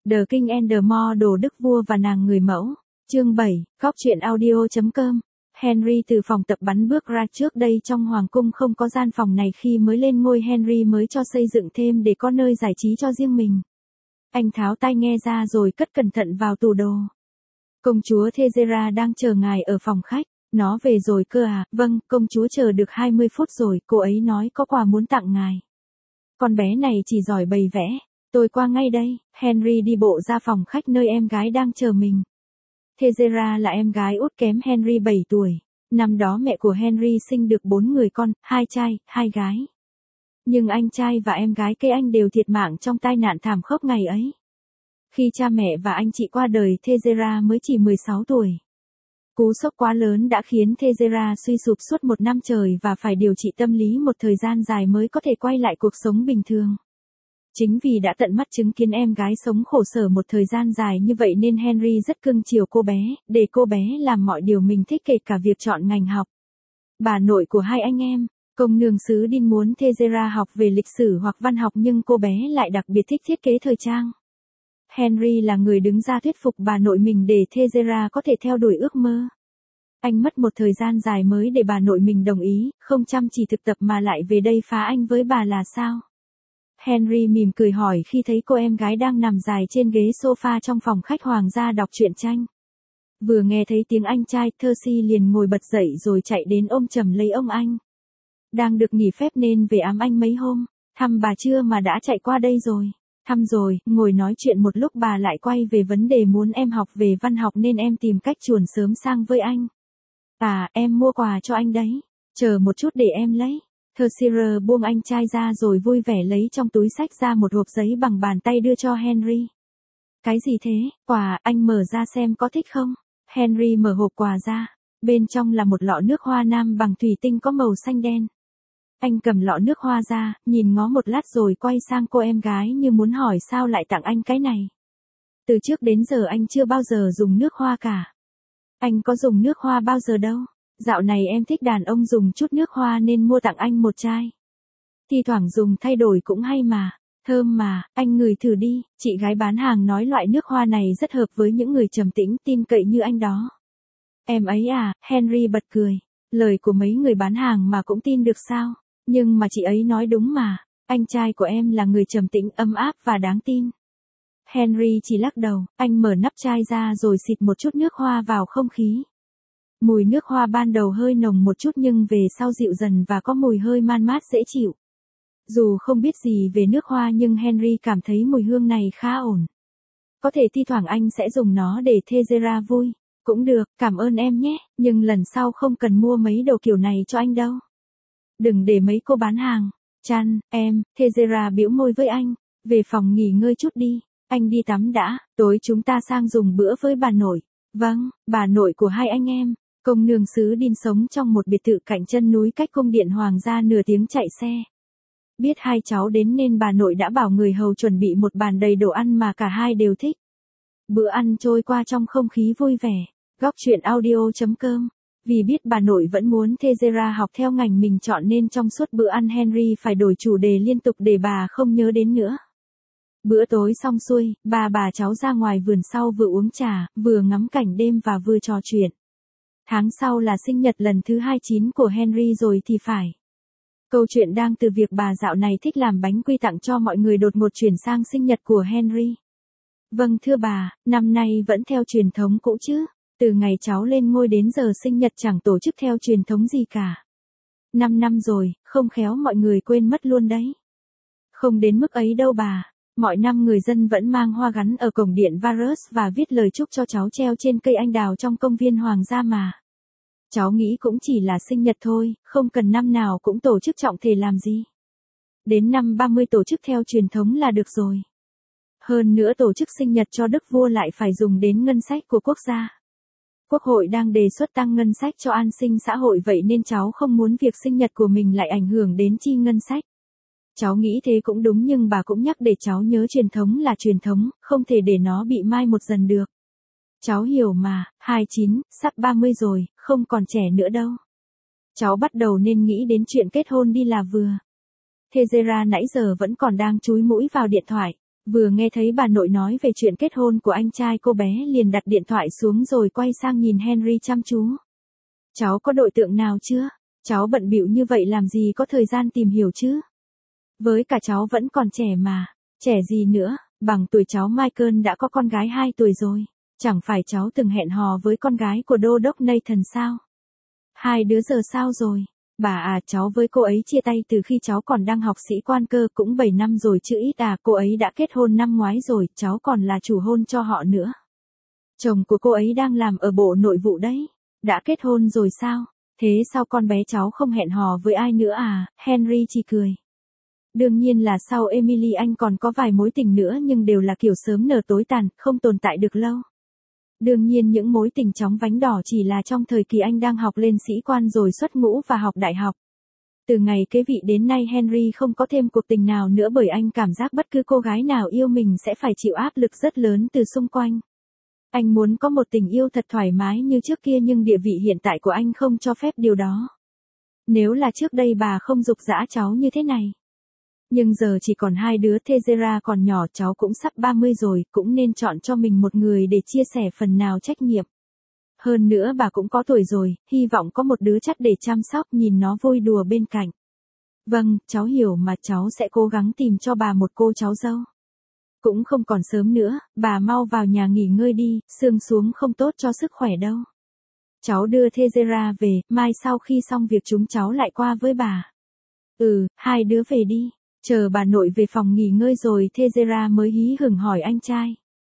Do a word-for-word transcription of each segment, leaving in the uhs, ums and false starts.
The King and the More Đồ Đức Vua và Nàng Người Mẫu. Chương bảy, góc truyện audio chấm com. Henry từ phòng tập bắn bước ra. Trước đây trong hoàng cung không có gian phòng này, khi mới lên ngôi Henry mới cho xây dựng thêm để có nơi giải trí cho riêng mình. Anh tháo tai nghe ra rồi cất cẩn thận vào tủ đồ. Công chúa Thezera đang chờ ngài ở phòng khách. Nó về rồi cơ à? Vâng, công chúa chờ được hai mươi phút rồi, cô ấy nói có quà muốn tặng ngài. Con bé này chỉ giỏi bày vẽ. Tôi qua ngay đây. Henry đi bộ ra phòng khách nơi em gái đang chờ mình. Thezera là em gái út kém Henry bảy tuổi. Năm đó mẹ của Henry sinh được bốn người con, hai trai, hai gái. Nhưng anh trai và em gái cây anh đều thiệt mạng trong tai nạn thảm khốc ngày ấy. Khi cha mẹ và anh chị qua đời, Thezera mới chỉ mười sáu tuổi. Cú sốc quá lớn đã khiến Thezera suy sụp suốt một năm trời và phải điều trị tâm lý một thời gian dài mới có thể quay lại cuộc sống bình thường. Chính vì đã tận mắt chứng kiến em gái sống khổ sở một thời gian dài như vậy nên Henry rất cưng chiều cô bé, để cô bé làm mọi điều mình thích kể cả việc chọn ngành học. Bà nội của hai anh em, công nương xứ Dean muốn Thezera học về lịch sử hoặc văn học nhưng cô bé lại đặc biệt thích thiết kế thời trang. Henry là người đứng ra thuyết phục bà nội mình để Thezera có thể theo đuổi ước mơ. Anh mất một thời gian dài mới để bà nội mình đồng ý, không chăm chỉ thực tập mà lại về đây phá anh với bà là sao? Henry mỉm cười hỏi khi thấy cô em gái đang nằm dài trên ghế sofa trong phòng khách hoàng gia đọc truyện tranh. Vừa nghe thấy tiếng anh trai, Percy liền ngồi bật dậy rồi chạy đến ôm chầm lấy ông anh. Đang được nghỉ phép nên về ẵm anh mấy hôm, thăm bà chưa mà đã chạy qua đây rồi. Thăm rồi, ngồi nói chuyện một lúc bà lại quay về vấn đề muốn em học về văn học nên em tìm cách chuồn sớm sang với anh. À, em mua quà cho anh đấy. Chờ một chút để em lấy. Thezera buông anh trai ra rồi vui vẻ lấy trong túi xách ra một hộp giấy bằng bàn tay đưa cho Henry. Cái gì thế? Quà, anh mở ra xem có thích không? Henry mở hộp quà ra. Bên trong là một lọ nước hoa nam bằng thủy tinh có màu xanh đen. Anh cầm lọ nước hoa ra, nhìn ngó một lát rồi quay sang cô em gái như muốn hỏi sao lại tặng anh cái này. Từ trước đến giờ anh chưa bao giờ dùng nước hoa cả. Anh có dùng nước hoa bao giờ đâu. Dạo này em thích đàn ông dùng chút nước hoa nên mua tặng anh một chai. Thi thoảng dùng thay đổi cũng hay mà. Thơm mà, anh ngửi thử đi. Chị gái bán hàng nói loại nước hoa này rất hợp với những người trầm tĩnh, tin cậy như anh đó. Em ấy à? Henry bật cười. Lời của mấy người bán hàng mà cũng tin được sao? Nhưng mà chị ấy nói đúng mà. Anh trai của em là người trầm tĩnh, ấm áp và đáng tin. Henry chỉ lắc đầu. Anh mở nắp chai ra rồi xịt một chút nước hoa vào không khí. Mùi nước hoa ban đầu hơi nồng một chút nhưng về sau dịu dần và có mùi hơi man mát dễ chịu. Dù không biết gì về nước hoa nhưng Henry cảm thấy mùi hương này khá ổn. Có thể thi thoảng anh sẽ dùng nó để Thezera vui. Cũng được, cảm ơn em nhé, nhưng lần sau không cần mua mấy đồ kiểu này cho anh đâu. Đừng để mấy cô bán hàng. Chan, em, Thezera bĩu môi với anh. Về phòng nghỉ ngơi chút đi. Anh đi tắm đã, tối chúng ta sang dùng bữa với bà nội. Vâng, bà nội của hai anh em. Công nương xứ Dean sống trong một biệt thự cạnh chân núi cách cung điện hoàng gia nửa tiếng chạy xe. Biết hai cháu đến nên bà nội đã bảo người hầu chuẩn bị một bàn đầy đồ ăn mà cả hai đều thích. Bữa ăn trôi qua trong không khí vui vẻ. Góc truyện audio chấm com. Vì biết bà nội vẫn muốn Thezera học theo ngành mình chọn nên trong suốt bữa ăn Henry phải đổi chủ đề liên tục để bà không nhớ đến nữa. Bữa tối xong xuôi, ba bà cháu ra ngoài vườn sau vừa uống trà, vừa ngắm cảnh đêm và vừa trò chuyện. Tháng sau là sinh nhật lần thứ hai mươi chín của Henry rồi thì phải. Câu chuyện đang từ việc bà dạo này thích làm bánh quy tặng cho mọi người đột ngột chuyển sang sinh nhật của Henry. Vâng thưa bà, năm nay vẫn theo truyền thống cũ chứ. Từ ngày cháu lên ngôi đến giờ sinh nhật chẳng tổ chức theo truyền thống gì cả. Năm năm rồi, không khéo mọi người quên mất luôn đấy. Không đến mức ấy đâu bà. Mọi năm người dân vẫn mang hoa gắn ở cổng điện Varus và viết lời chúc cho cháu treo trên cây anh đào trong công viên hoàng gia mà. Cháu nghĩ cũng chỉ là sinh nhật thôi, không cần năm nào cũng tổ chức trọng thể làm gì. Đến năm ba mươi tổ chức theo truyền thống là được rồi. Hơn nữa tổ chức sinh nhật cho đức vua lại phải dùng đến ngân sách của quốc gia. Quốc hội đang đề xuất tăng ngân sách cho an sinh xã hội vậy nên cháu không muốn việc sinh nhật của mình lại ảnh hưởng đến chi ngân sách. Cháu nghĩ thế cũng đúng nhưng bà cũng nhắc để cháu nhớ truyền thống là truyền thống, không thể để nó bị mai một dần được. Cháu hiểu mà, hai mươi chín, sắp ba mươi rồi, không còn trẻ nữa đâu. Cháu bắt đầu nên nghĩ đến chuyện kết hôn đi là vừa. Thezera nãy giờ vẫn còn đang chúi mũi vào điện thoại. Vừa nghe thấy bà nội nói về chuyện kết hôn của anh trai cô bé liền đặt điện thoại xuống rồi quay sang nhìn Henry chăm chú. Cháu có đối tượng nào chưa? Cháu bận bịu như vậy làm gì có thời gian tìm hiểu chứ? Với cả cháu vẫn còn trẻ mà. Trẻ gì nữa, bằng tuổi cháu Michael đã có con gái hai tuổi rồi. Chẳng phải cháu từng hẹn hò với con gái của đô đốc Nathan sao? Hai đứa giờ sao rồi? Bà à, cháu với cô ấy chia tay từ khi cháu còn đang học sĩ quan cơ, cũng bảy năm rồi chứ ít à. Cô ấy đã kết hôn năm ngoái rồi, cháu còn là chủ hôn cho họ nữa. Chồng của cô ấy đang làm ở bộ nội vụ đấy. Đã kết hôn rồi sao? Thế sao con bé cháu không hẹn hò với ai nữa à? Henry chỉ cười. Đương nhiên là sau Emily anh còn có vài mối tình nữa, nhưng đều là kiểu sớm nở tối tàn, không tồn tại được lâu. Đương nhiên những mối tình chóng vánh đỏ chỉ là trong thời kỳ anh đang học lên sĩ quan rồi xuất ngũ và học đại học. Từ ngày kế vị đến nay Henry không có thêm cuộc tình nào nữa, bởi anh cảm giác bất cứ cô gái nào yêu mình sẽ phải chịu áp lực rất lớn từ xung quanh. Anh muốn có một tình yêu thật thoải mái như trước kia, nhưng địa vị hiện tại của anh không cho phép điều đó. Nếu là trước đây bà không giục giã cháu như thế này. Nhưng giờ chỉ còn hai đứa, Tezera còn nhỏ, cháu cũng sắp ba mươi rồi, cũng nên chọn cho mình một người để chia sẻ phần nào trách nhiệm. Hơn nữa bà cũng có tuổi rồi, hy vọng có một đứa chắt để chăm sóc, nhìn nó vui đùa bên cạnh. Vâng, cháu hiểu mà, cháu sẽ cố gắng tìm cho bà một cô cháu dâu. Cũng không còn sớm nữa, bà mau vào nhà nghỉ ngơi đi, sương xuống không tốt cho sức khỏe đâu. Cháu đưa Tezera về, mai sau khi xong việc chúng cháu lại qua với bà. Ừ, hai đứa về đi. Chờ bà nội về phòng nghỉ ngơi rồi Tezera mới hí hửng hỏi anh trai.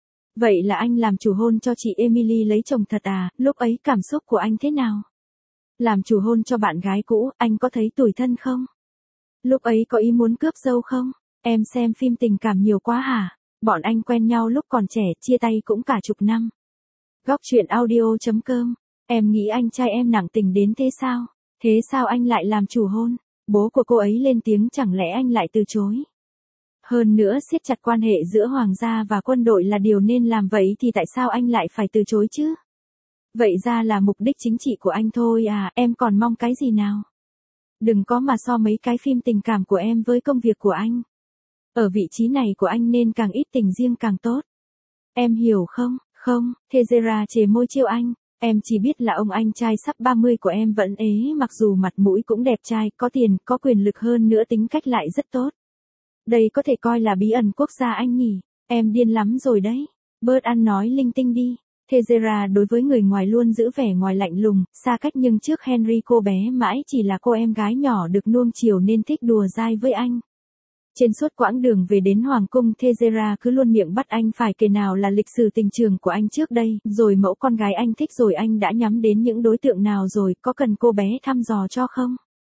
Vậy là anh làm chủ hôn cho chị Emily lấy chồng thật à? Lúc ấy cảm xúc của anh thế nào? Làm chủ hôn cho bạn gái cũ, anh có thấy tủi thân không? Lúc ấy có ý muốn cướp dâu không? Em xem phim tình cảm nhiều quá hả? Bọn anh quen nhau lúc còn trẻ, chia tay cũng cả chục năm. Góc truyện audio chấm com. Em nghĩ anh trai em nặng tình đến thế sao? Thế sao anh lại làm chủ hôn? Bố của cô ấy lên tiếng, chẳng lẽ anh lại từ chối? Hơn nữa siết chặt quan hệ giữa hoàng gia và quân đội là điều nên làm, vậy thì tại sao anh lại phải từ chối chứ? Vậy ra là mục đích chính trị của anh thôi à, em còn mong cái gì nào? Đừng có mà so mấy cái phim tình cảm của em với công việc của anh. Ở vị trí này của anh nên càng ít tình riêng càng tốt. Em hiểu không? Không, Tezera chề môi trêu anh. Em chỉ biết là ông anh trai sắp ba mươi của em vẫn ế, mặc dù mặt mũi cũng đẹp trai, có tiền, có quyền lực, hơn nữa tính cách lại rất tốt. Đây có thể coi là bí ẩn quốc gia anh nhỉ? Em điên lắm rồi đấy. Bớt ăn nói linh tinh đi. Tezera đối với người ngoài luôn giữ vẻ ngoài lạnh lùng, xa cách, nhưng trước Henry cô bé mãi chỉ là cô em gái nhỏ được nuông chiều nên thích đùa dai với anh. Trên suốt quãng đường về đến Hoàng cung, Tezera cứ luôn miệng bắt anh phải kể nào là lịch sử tình trường của anh trước đây, rồi mẫu con gái anh thích, rồi anh đã nhắm đến những đối tượng nào rồi, có cần cô bé thăm dò cho không?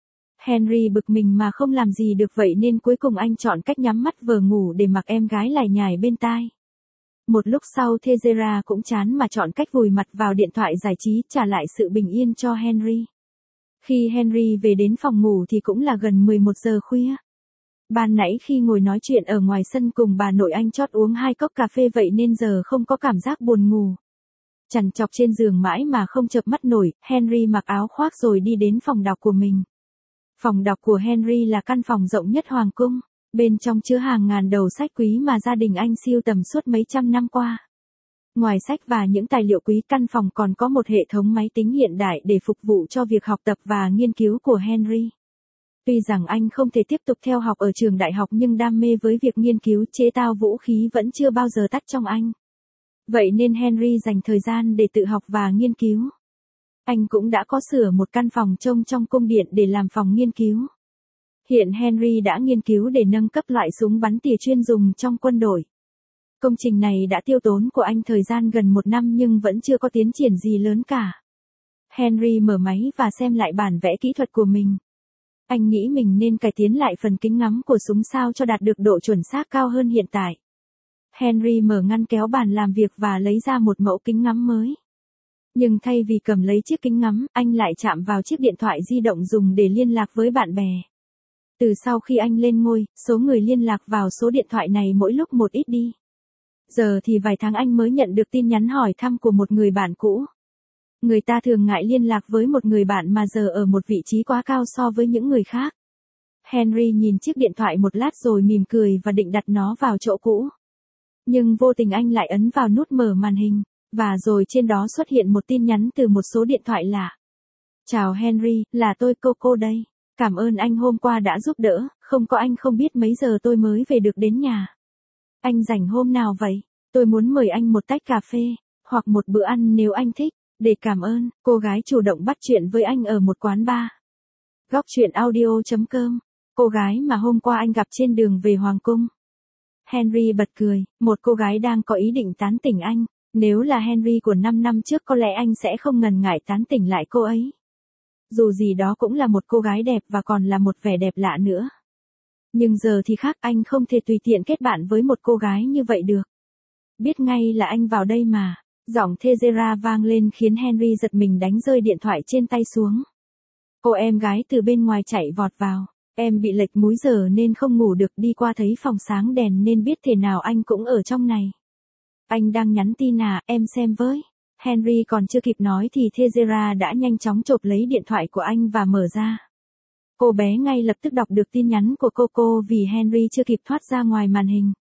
Henry bực mình mà không làm gì được, vậy nên cuối cùng anh chọn cách nhắm mắt vờ ngủ để mặc em gái lải nhải bên tai. Một lúc sau Tezera cũng chán mà chọn cách vùi mặt vào điện thoại giải trí, trả lại sự bình yên cho Henry. Khi Henry về đến phòng ngủ thì cũng là gần mười một giờ khuya. Ban nãy khi ngồi nói chuyện ở ngoài sân cùng bà nội, anh chót uống hai cốc cà phê, vậy nên giờ không có cảm giác buồn ngủ. Chằn chọc trên giường mãi mà không chợp mắt nổi, Henry mặc áo khoác rồi đi đến phòng đọc của mình. Phòng đọc của Henry là căn phòng rộng nhất hoàng cung, bên trong chứa hàng ngàn đầu sách quý mà gia đình anh sưu tầm suốt mấy trăm năm qua. Ngoài sách và những tài liệu quý, căn phòng còn có một hệ thống máy tính hiện đại để phục vụ cho việc học tập và nghiên cứu của Henry. Tuy rằng anh không thể tiếp tục theo học ở trường đại học, nhưng đam mê với việc nghiên cứu chế tạo vũ khí vẫn chưa bao giờ tắt trong anh. Vậy nên Henry dành thời gian để tự học và nghiên cứu. Anh cũng đã có sửa một căn phòng trông trong cung điện để làm phòng nghiên cứu. Hiện Henry đã nghiên cứu để nâng cấp loại súng bắn tỉa chuyên dùng trong quân đội. Công trình này đã tiêu tốn của anh thời gian gần một năm nhưng vẫn chưa có tiến triển gì lớn cả. Henry mở máy và xem lại bản vẽ kỹ thuật của mình. Anh nghĩ mình nên cải tiến lại phần kính ngắm của súng sao cho đạt được độ chuẩn xác cao hơn hiện tại. Henry mở ngăn kéo bàn làm việc và lấy ra một mẫu kính ngắm mới. Nhưng thay vì cầm lấy chiếc kính ngắm, anh lại chạm vào chiếc điện thoại di động dùng để liên lạc với bạn bè. Từ sau khi anh lên ngôi, số người liên lạc vào số điện thoại này mỗi lúc một ít đi. Giờ thì vài tháng anh mới nhận được tin nhắn hỏi thăm của một người bạn cũ. Người ta thường ngại liên lạc với một người bạn mà giờ ở một vị trí quá cao so với những người khác. Henry nhìn chiếc điện thoại một lát rồi mỉm cười và định đặt nó vào chỗ cũ. Nhưng vô tình anh lại ấn vào nút mở màn hình, và rồi trên đó xuất hiện một tin nhắn từ một số điện thoại lạ. Chào Henry, là tôi Coco đây. Cảm ơn anh hôm qua đã giúp đỡ, không có anh không biết mấy giờ tôi mới về được đến nhà. Anh rảnh hôm nào vậy? Tôi muốn mời anh một tách cà phê, hoặc một bữa ăn nếu anh thích. Để cảm ơn, cô gái chủ động bắt chuyện với anh ở một quán bar. Góc truyện audio chấm com. Cô gái mà hôm qua anh gặp trên đường về Hoàng Cung. Henry bật cười, một cô gái đang có ý định tán tỉnh anh. Nếu là Henry của năm năm trước có lẽ anh sẽ không ngần ngại tán tỉnh lại cô ấy. Dù gì đó cũng là một cô gái đẹp và còn là một vẻ đẹp lạ nữa. Nhưng giờ thì khác, anh không thể tùy tiện kết bạn với một cô gái như vậy được. Biết ngay là anh vào đây mà. Giọng Thezera vang lên khiến Henry giật mình đánh rơi điện thoại trên tay xuống. Cô em gái từ bên ngoài chạy vọt vào. Em bị lệch múi giờ nên không ngủ được, đi qua thấy phòng sáng đèn nên biết thế nào anh cũng ở trong này. Anh đang nhắn tin à, em xem với. Henry còn chưa kịp nói thì Thezera đã nhanh chóng chộp lấy điện thoại của anh và mở ra. Cô bé ngay lập tức đọc được tin nhắn của Coco vì Henry chưa kịp thoát ra ngoài màn hình.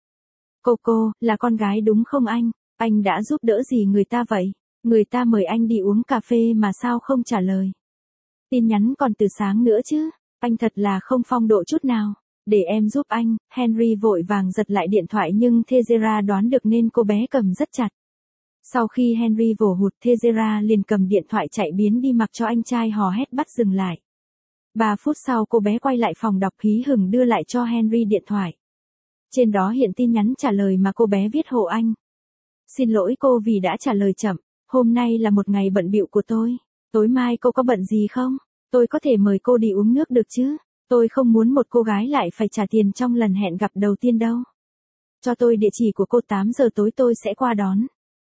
Coco, là con gái đúng không anh? Anh đã giúp đỡ gì người ta vậy? Người ta mời anh đi uống cà phê mà sao không trả lời? Tin nhắn còn từ sáng nữa chứ? Anh thật là không phong độ chút nào. Để em giúp anh. Henry vội vàng giật lại điện thoại nhưng Thezera đoán được nên cô bé cầm rất chặt. Sau khi Henry vồ hụt, Thezera liền cầm điện thoại chạy biến đi mặc cho anh trai hò hét bắt dừng lại. Ba phút sau cô bé quay lại phòng đọc hí hửng đưa lại cho Henry điện thoại. Trên đó hiện tin nhắn trả lời mà cô bé viết hộ anh. Xin lỗi cô vì đã trả lời chậm. Hôm nay là một ngày bận bịu của tôi. Tối mai cô có bận gì không? Tôi có thể mời cô đi uống nước được chứ? Tôi không muốn một cô gái lại phải trả tiền trong lần hẹn gặp đầu tiên đâu. Cho tôi địa chỉ của cô, tám giờ tối tôi sẽ qua đón.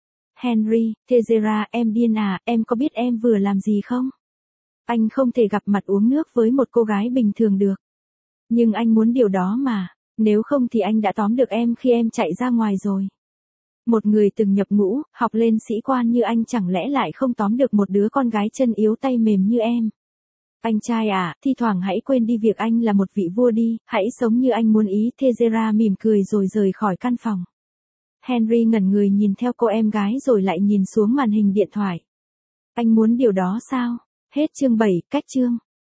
Henry, Thezera, em điên à, em có biết em vừa làm gì không? Anh không thể gặp mặt uống nước với một cô gái bình thường được. Nhưng anh muốn điều đó mà, nếu không thì anh đã tóm được em khi em chạy ra ngoài rồi. Một người từng nhập ngũ, học lên sĩ quan như anh chẳng lẽ lại không tóm được một đứa con gái chân yếu tay mềm như em. Anh trai à, thi thoảng hãy quên đi việc anh là một vị vua đi, hãy sống như anh muốn ý. Thezera mỉm cười rồi rời khỏi căn phòng. Henry ngẩn người nhìn theo cô em gái rồi lại nhìn xuống màn hình điện thoại. Anh muốn điều đó sao? Hết chương bảy, cách chương.